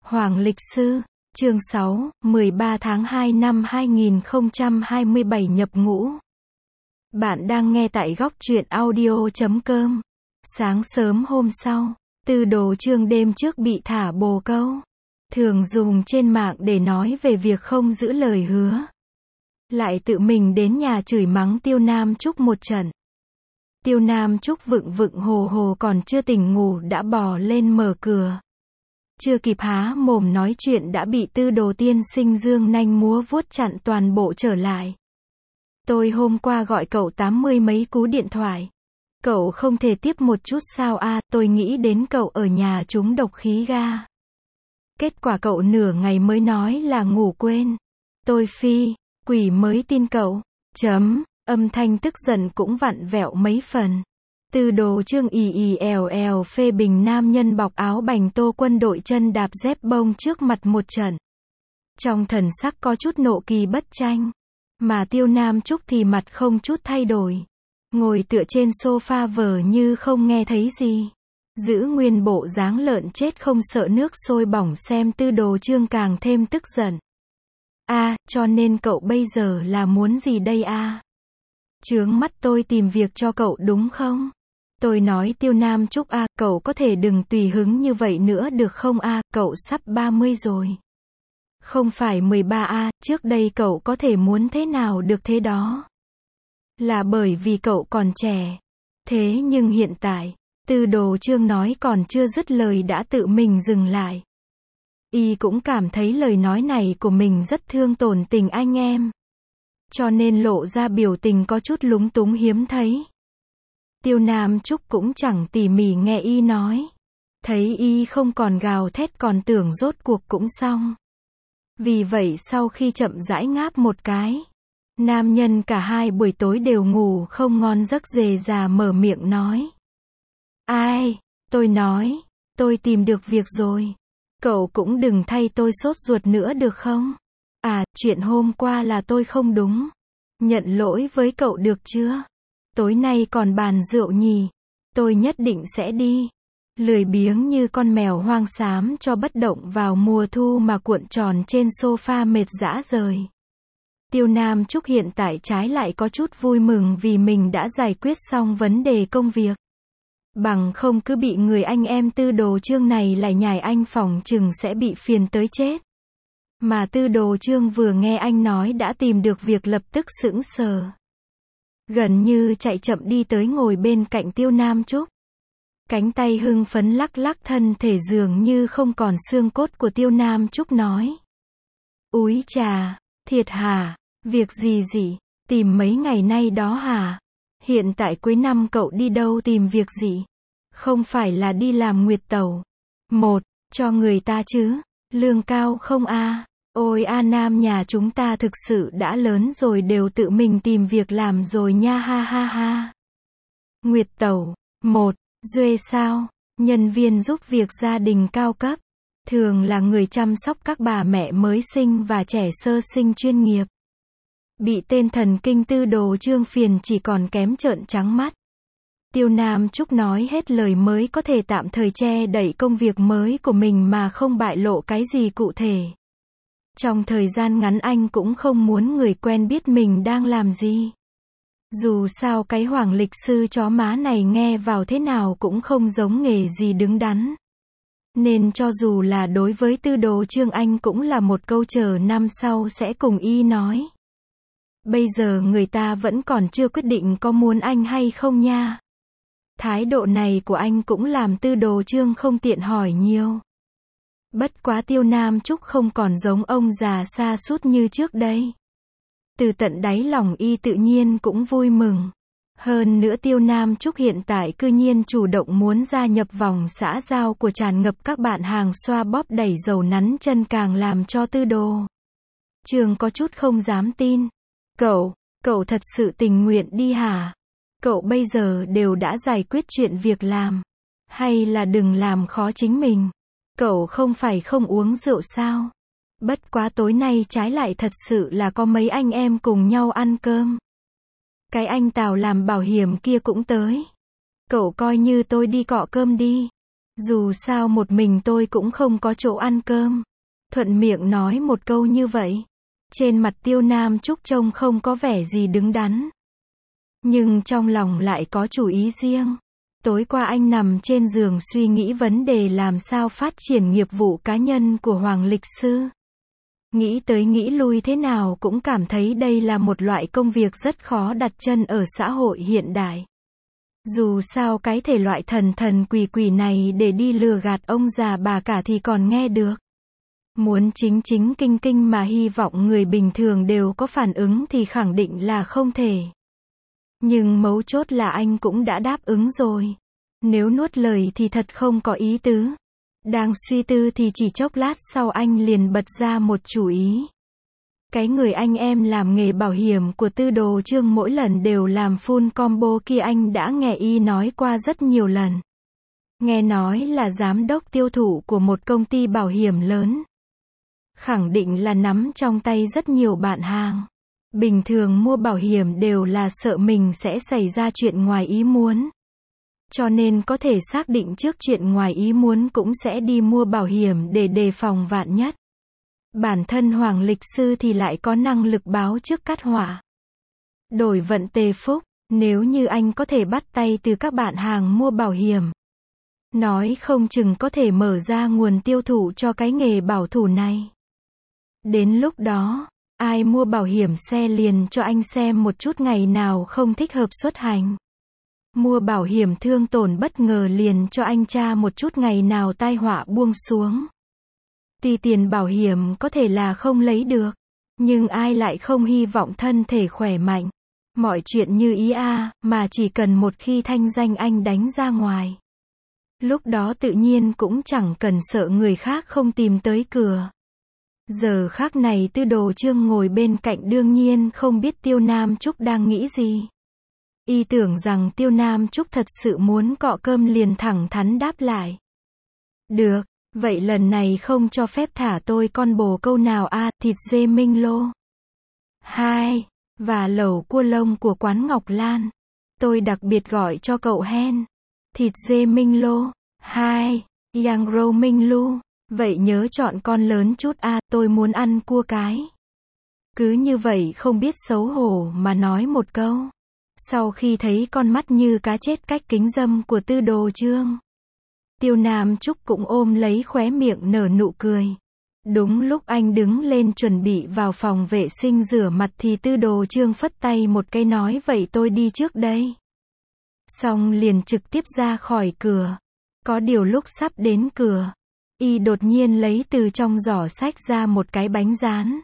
Hoàng lịch sư, chương 6, 13 tháng 2 năm 2027 nhập ngũ. Bạn đang nghe tại góc truyện audio.com. Sáng sớm hôm sau, Tư Đồ Chương đêm trước bị thả bồ câu. Thường dùng trên mạng để nói về việc không giữ lời hứa. Lại tự mình đến nhà chửi mắng Tiêu Nam Trúc một trận. Tiêu Nam Trúc vựng hồ hồ còn chưa tỉnh ngủ đã bò lên mở cửa. Chưa kịp há mồm nói chuyện đã bị Tư Đồ tiên sinh giương nanh múa vuốt chặn toàn bộ trở lại. Tôi hôm qua gọi cậu 80 mấy cú điện thoại. Cậu không thể tiếp một chút sao a? Tôi nghĩ đến cậu ở nhà trúng độc khí ga. Kết quả cậu nửa ngày mới nói là ngủ quên. Tôi phi, quỷ mới tin cậu. Âm thanh tức giận cũng vặn vẹo mấy phần. Tư Đồ Chương phê bình nam nhân bọc áo bành tô quân đội chân đạp dép bông trước mặt một trận. Trong thần sắc có chút nộ kỳ bất tranh. Mà Tiêu Nam Trúc thì mặt không chút thay đổi. Ngồi tựa trên sofa vờ như không nghe thấy gì. Giữ nguyên bộ dáng lợn chết không sợ nước sôi bỏng xem Tư Đồ Chương càng thêm tức giận. Cho nên cậu bây giờ là muốn gì đây Chướng mắt tôi tìm việc cho cậu đúng không? Tôi nói Tiêu Nam Trúc cậu có thể đừng tùy hứng như vậy nữa được không cậu sắp 30 rồi. Không phải 13 trước đây cậu có thể muốn thế nào được thế đó. Là bởi vì cậu còn trẻ. Thế nhưng hiện tại, Tư Đồ Chương nói còn chưa dứt lời đã tự mình dừng lại. Y cũng cảm thấy lời nói này của mình rất thương tổn tình anh em. Cho nên lộ ra biểu tình có chút lúng túng hiếm thấy. Tiêu Nam Trúc cũng chẳng tỉ mỉ nghe Y nói. Thấy Y không còn gào thét còn tưởng rốt cuộc cũng xong. Vì vậy sau khi chậm rãi ngáp một cái, nam nhân cả hai buổi tối đều ngủ không ngon giấc dề già mở miệng nói. Tôi nói, tôi tìm được việc rồi. Cậu cũng đừng thay tôi sốt ruột nữa được không? Chuyện hôm qua là tôi không đúng. Nhận lỗi với cậu được chưa? Tối nay còn bàn rượu nhỉ? Tôi nhất định sẽ đi. Lười biếng như con mèo hoang xám cho bất động vào mùa thu mà cuộn tròn trên sofa mệt rã rời. Tiêu Nam Trúc hiện tại trái lại có chút vui mừng vì mình đã giải quyết xong vấn đề công việc. Bằng không cứ bị người anh em Tư Đồ Chương này lại nhải anh phỏng chừng sẽ bị phiền tới chết. Mà Tư Đồ Chương vừa nghe anh nói đã tìm được việc lập tức sững sờ. Gần như chạy chậm đi tới ngồi bên cạnh Tiêu Nam Trúc. Cánh tay hưng phấn lắc lắc thân thể dường như không còn xương cốt của Tiêu Nam Trúc nói. Úi chà, thiệt hả? Việc gì gì? Tìm mấy ngày nay đó hả? Hiện tại cuối năm cậu đi đâu tìm việc gì? Không phải là đi làm nguyệt tàu. Cho người ta chứ? Lương cao không Ôi nam nhà chúng ta thực sự đã lớn rồi đều tự mình tìm việc làm rồi nha ha. Nguyệt tàu. Duê sao? Nhân viên giúp việc gia đình cao cấp. Thường là người chăm sóc các bà mẹ mới sinh và trẻ sơ sinh chuyên nghiệp. Bị tên thần kinh Tư Đồ Chương phiền chỉ còn kém trợn trắng mắt. Tiêu Nam Trúc nói hết lời mới có thể tạm thời che đậy công việc mới của mình mà không bại lộ cái gì cụ thể. Trong thời gian ngắn anh cũng không muốn người quen biết mình đang làm gì. Dù sao cái Hoàng lịch sư chó má này nghe vào thế nào cũng không giống nghề gì đứng đắn. Nên cho dù là đối với Tư Đồ Chương anh cũng là một câu chờ năm sau sẽ cùng Y nói. Bây giờ người ta vẫn còn chưa quyết định có muốn anh hay không nha. Thái độ này của anh cũng làm Tư Đồ Chương không tiện hỏi nhiều. Bất quá Tiêu Nam Trúc không còn giống ông già sa sút như trước đây. Từ tận đáy lòng Y tự nhiên cũng vui mừng. Hơn nữa Tiêu Nam Trúc hiện tại cư nhiên chủ động muốn gia nhập vòng xã giao của tràn ngập các bạn hàng xoa bóp đẩy dầu nắn chân càng làm cho Tư Đồ Chương có chút không dám tin. Cậu thật sự tình nguyện đi hả? Cậu bây giờ đều đã giải quyết chuyện việc làm. Hay là đừng làm khó chính mình? Cậu không phải không uống rượu sao? Bất quá tối nay trái lại thật sự là có mấy anh em cùng nhau ăn cơm. Cái anh Tào làm bảo hiểm kia cũng tới. Cậu coi như tôi đi cọ cơm đi. Dù sao một mình tôi cũng không có chỗ ăn cơm. Thuận miệng nói một câu như vậy. Trên mặt Tiêu Nam Trúc trông không có vẻ gì đứng đắn. Nhưng trong lòng lại có chủ ý riêng. Tối qua anh nằm trên giường suy nghĩ vấn đề làm sao phát triển nghiệp vụ cá nhân của Hoàng Lịch Sư. Nghĩ tới nghĩ lui thế nào cũng cảm thấy đây là một loại công việc rất khó đặt chân ở xã hội hiện đại. Dù sao cái thể loại thần thần quỷ quỷ này để đi lừa gạt ông già bà cả thì còn nghe được. Muốn chính chính kinh kinh mà hy vọng người bình thường đều có phản ứng thì khẳng định là không thể. Nhưng mấu chốt là anh cũng đã đáp ứng rồi. Nếu nuốt lời thì thật không có ý tứ. Đang suy tư thì chỉ chốc lát sau anh liền bật ra một chủ ý. Cái người anh em làm nghề bảo hiểm của Tư Đồ Chương mỗi lần đều làm full combo kia anh đã nghe y nói qua rất nhiều lần. Nghe nói là giám đốc tiêu thụ của một công ty bảo hiểm lớn. Khẳng định là nắm trong tay rất nhiều bạn hàng. Bình thường mua bảo hiểm đều là sợ mình sẽ xảy ra chuyện ngoài ý muốn. Cho nên có thể xác định trước chuyện ngoài ý muốn cũng sẽ đi mua bảo hiểm để đề phòng vạn nhất. Bản thân Hoàng Lịch Sư thì lại có năng lực báo trước cát họa. Đổi vận tề phúc, nếu như anh có thể bắt tay từ các bạn hàng mua bảo hiểm. Nói không chừng có thể mở ra nguồn tiêu thụ cho cái nghề bảo thủ này. Đến lúc đó, ai mua bảo hiểm xe liền cho anh xem một chút ngày nào không thích hợp xuất hành. Mua bảo hiểm thương tổn bất ngờ liền cho anh tra một chút ngày nào tai họa buông xuống. Tuy tiền bảo hiểm có thể là không lấy được, nhưng ai lại không hy vọng thân thể khỏe mạnh. Mọi chuyện như ý mà chỉ cần một khi thanh danh anh đánh ra ngoài. Lúc đó tự nhiên cũng chẳng cần sợ người khác không tìm tới cửa. Giờ khắc này Tư Đồ Chương ngồi bên cạnh đương nhiên không biết Tiêu Nam Trúc đang nghĩ gì. Y tưởng rằng Tiêu Nam Trúc thật sự muốn cọ cơm liền thẳng thắn đáp lại. Được, vậy lần này không cho phép thả tôi con bồ câu nào thịt dê Minh Lô. 2. Và lẩu cua lông của quán Ngọc Lan. Tôi đặc biệt gọi cho cậu hen. Thịt dê Minh Lô. 2. Yang râu Minh Lu. Vậy nhớ chọn con lớn chút tôi muốn ăn cua cái. Cứ như vậy không biết xấu hổ mà nói một câu. Sau khi thấy con mắt như cá chết cách kính dâm của Tư Đồ Chương, Tiêu Nam Trúc cũng ôm lấy khóe miệng nở nụ cười. Đúng lúc anh đứng lên chuẩn bị vào phòng vệ sinh rửa mặt thì Tư Đồ Chương phất tay một cái nói vậy tôi đi trước đây. Xong liền trực tiếp ra khỏi cửa. Có điều lúc sắp đến cửa, y đột nhiên lấy từ trong giỏ xách ra một cái bánh rán.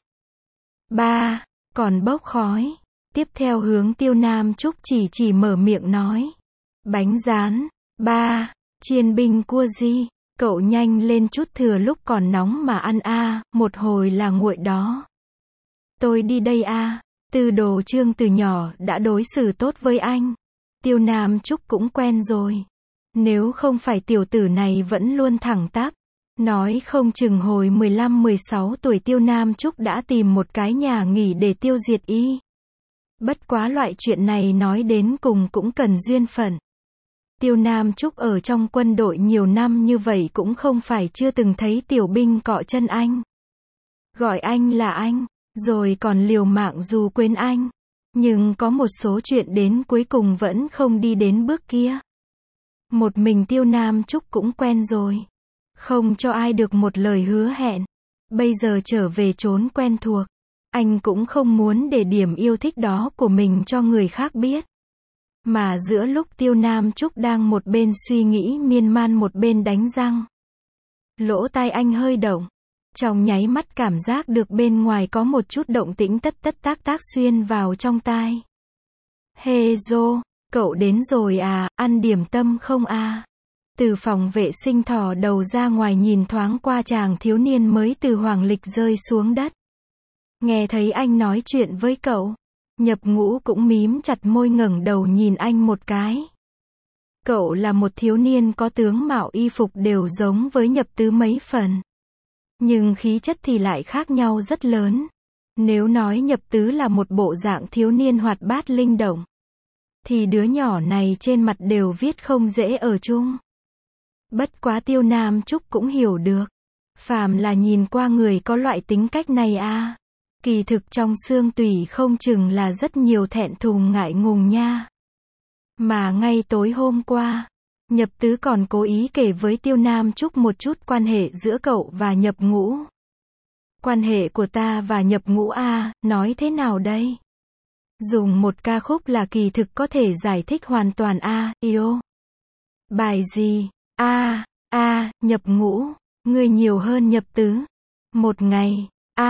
Còn bốc khói. Tiếp theo hướng Tiêu Nam Trúc chỉ mở miệng nói. Bánh rán. Chiên binh cua di. Cậu nhanh lên chút thừa lúc còn nóng mà ăn một hồi là nguội đó. Tôi đi đây Tư Đồ Chương từ nhỏ đã đối xử tốt với anh. Tiêu Nam Trúc cũng quen rồi. Nếu không phải tiểu tử này vẫn luôn thẳng tắp, nói không chừng hồi 15-16 tuổi Tiêu Nam Trúc đã tìm một cái nhà nghỉ để tiêu diệt y. Bất quá loại chuyện này nói đến cùng cũng cần duyên phận. Tiêu Nam Trúc ở trong quân đội nhiều năm như vậy cũng không phải chưa từng thấy tiểu binh cọ chân anh. Gọi anh là anh, rồi còn liều mạng dù quên anh. Nhưng có một số chuyện đến cuối cùng vẫn không đi đến bước kia. Một mình Tiêu Nam Trúc cũng quen rồi. Không cho ai được một lời hứa hẹn. Bây giờ trở về chốn quen thuộc. Anh cũng không muốn để điểm yêu thích đó của mình cho người khác biết. Mà giữa lúc Tiêu Nam Trúc đang một bên suy nghĩ miên man một bên đánh răng, lỗ tai anh hơi động. Trong nháy mắt cảm giác được bên ngoài có một chút động tĩnh tất tác xuyên vào trong tai. Hezo, cậu đến rồi ăn điểm tâm không Từ phòng vệ sinh thò đầu ra ngoài nhìn thoáng qua chàng thiếu niên mới từ Hoàng Lịch rơi xuống đất. Nghe thấy anh nói chuyện với cậu, Nhập Ngũ cũng mím chặt môi ngẩng đầu nhìn anh một cái. Cậu là một thiếu niên có tướng mạo y phục đều giống với Nhập Tứ mấy phần. Nhưng khí chất thì lại khác nhau rất lớn. Nếu nói Nhập Tứ là một bộ dạng thiếu niên hoạt bát linh động, thì đứa nhỏ này trên mặt đều viết không dễ ở chung. Bất quá Tiêu Nam Trúc cũng hiểu được. Phàm là nhìn qua người có loại tính cách này a, kỳ thực trong xương tủy không chừng là rất nhiều thẹn thùng ngại ngùng nha. Mà ngay tối hôm qua, Nhập Tứ còn cố ý kể với Tiêu Nam Trúc một chút quan hệ giữa cậu và Nhập Ngũ. Quan hệ của ta và Nhập Ngũ a, nói thế nào đây? Dùng một ca khúc là kỳ thực có thể giải thích hoàn toàn a, yêu. Bài gì? Nhập Ngũ, ngươi nhiều hơn Nhập Tứ. Một ngày,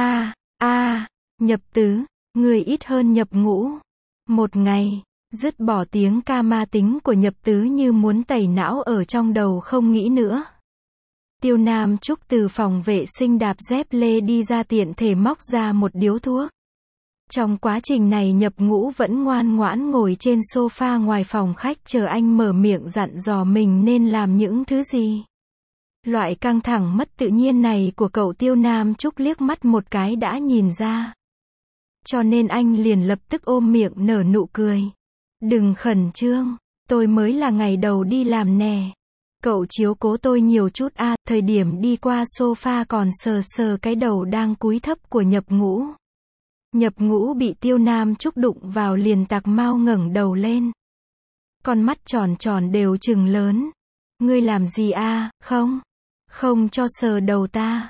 Nhập Tứ, ngươi ít hơn Nhập Ngũ. Một ngày, dứt bỏ tiếng ca ma tính của Nhập Tứ như muốn tẩy não ở trong đầu không nghĩ nữa. Tiêu Nam Trúc từ phòng vệ sinh đạp dép lê đi ra tiện thể móc ra một điếu thuốc. Trong quá trình này Nhập Ngũ vẫn ngoan ngoãn ngồi trên sofa ngoài phòng khách chờ anh mở miệng dặn dò mình nên làm những thứ gì. Loại căng thẳng mất tự nhiên này của cậu Tiêu Nam Trúc liếc mắt một cái đã nhìn ra. Cho nên anh liền lập tức ôm miệng nở nụ cười. Đừng khẩn trương, tôi mới là ngày đầu đi làm nè. Cậu chiếu cố tôi nhiều chút a. Thời điểm đi qua sofa còn sờ sờ cái đầu đang cúi thấp của Nhập Ngũ. Nhập Ngũ bị Tiêu Nam Trúc đụng vào liền tạc mau ngẩng đầu lên. Con mắt tròn tròn đều trừng lớn. Ngươi làm gì a? Không cho sờ đầu ta.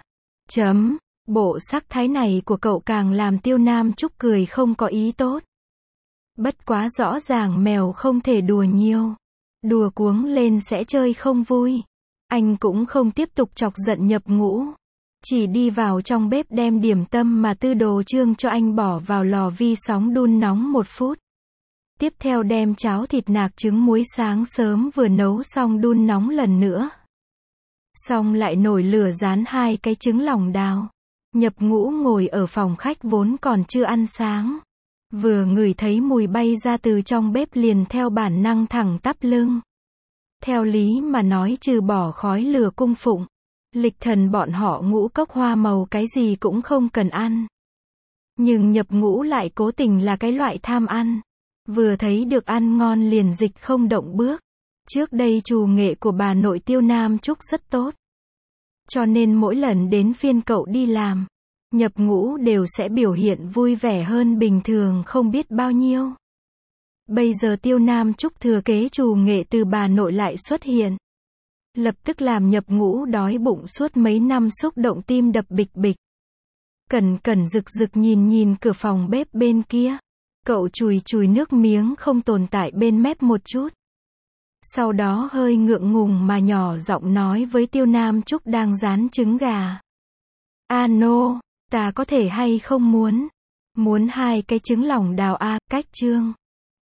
Bộ sắc thái này của cậu càng làm Tiêu Nam Trúc cười không có ý tốt. Bất quá rõ ràng mèo không thể đùa nhiều. Đùa cuống lên sẽ chơi không vui. Anh cũng không tiếp tục chọc giận Nhập Ngũ. Chỉ đi vào trong bếp đem điểm tâm mà Tư Đồ Chương cho anh bỏ vào lò vi sóng đun nóng 1 phút. Tiếp theo đem cháo thịt nạc trứng muối sáng sớm vừa nấu xong đun nóng lần nữa. Xong lại nổi lửa rán 2 cái trứng lòng đào. Nhập Ngũ ngồi ở phòng khách vốn còn chưa ăn sáng. Vừa ngửi thấy mùi bay ra từ trong bếp liền theo bản năng thẳng tắp lưng. Theo lý mà nói trừ bỏ khói lửa cung phụng, lịch thần bọn họ ngũ cốc hoa màu cái gì cũng không cần ăn. Nhưng Nhập Ngũ lại cố tình là cái loại tham ăn. Vừa thấy được ăn ngon liền dịch không động bước. Trước đây trù nghệ của bà nội Tiêu Nam Trúc rất tốt. Cho nên mỗi lần đến phiên cậu đi làm, Nhập Ngũ đều sẽ biểu hiện vui vẻ hơn bình thường không biết bao nhiêu. Bây giờ Tiêu Nam Trúc thừa kế trù nghệ từ bà nội lại xuất hiện. Lập tức làm Nhập Ngũ đói bụng suốt mấy năm xúc động tim đập bịch bịch. Cẩn cẩn rực rực nhìn cửa phòng bếp bên kia. Cậu chùi chùi nước miếng không tồn tại bên mép một chút. Sau đó hơi ngượng ngùng mà nhỏ giọng nói với Tiêu Nam Trúc đang rán trứng gà. Ano, ta có thể hay không muốn 2 cái trứng lòng đào a, cách Chương.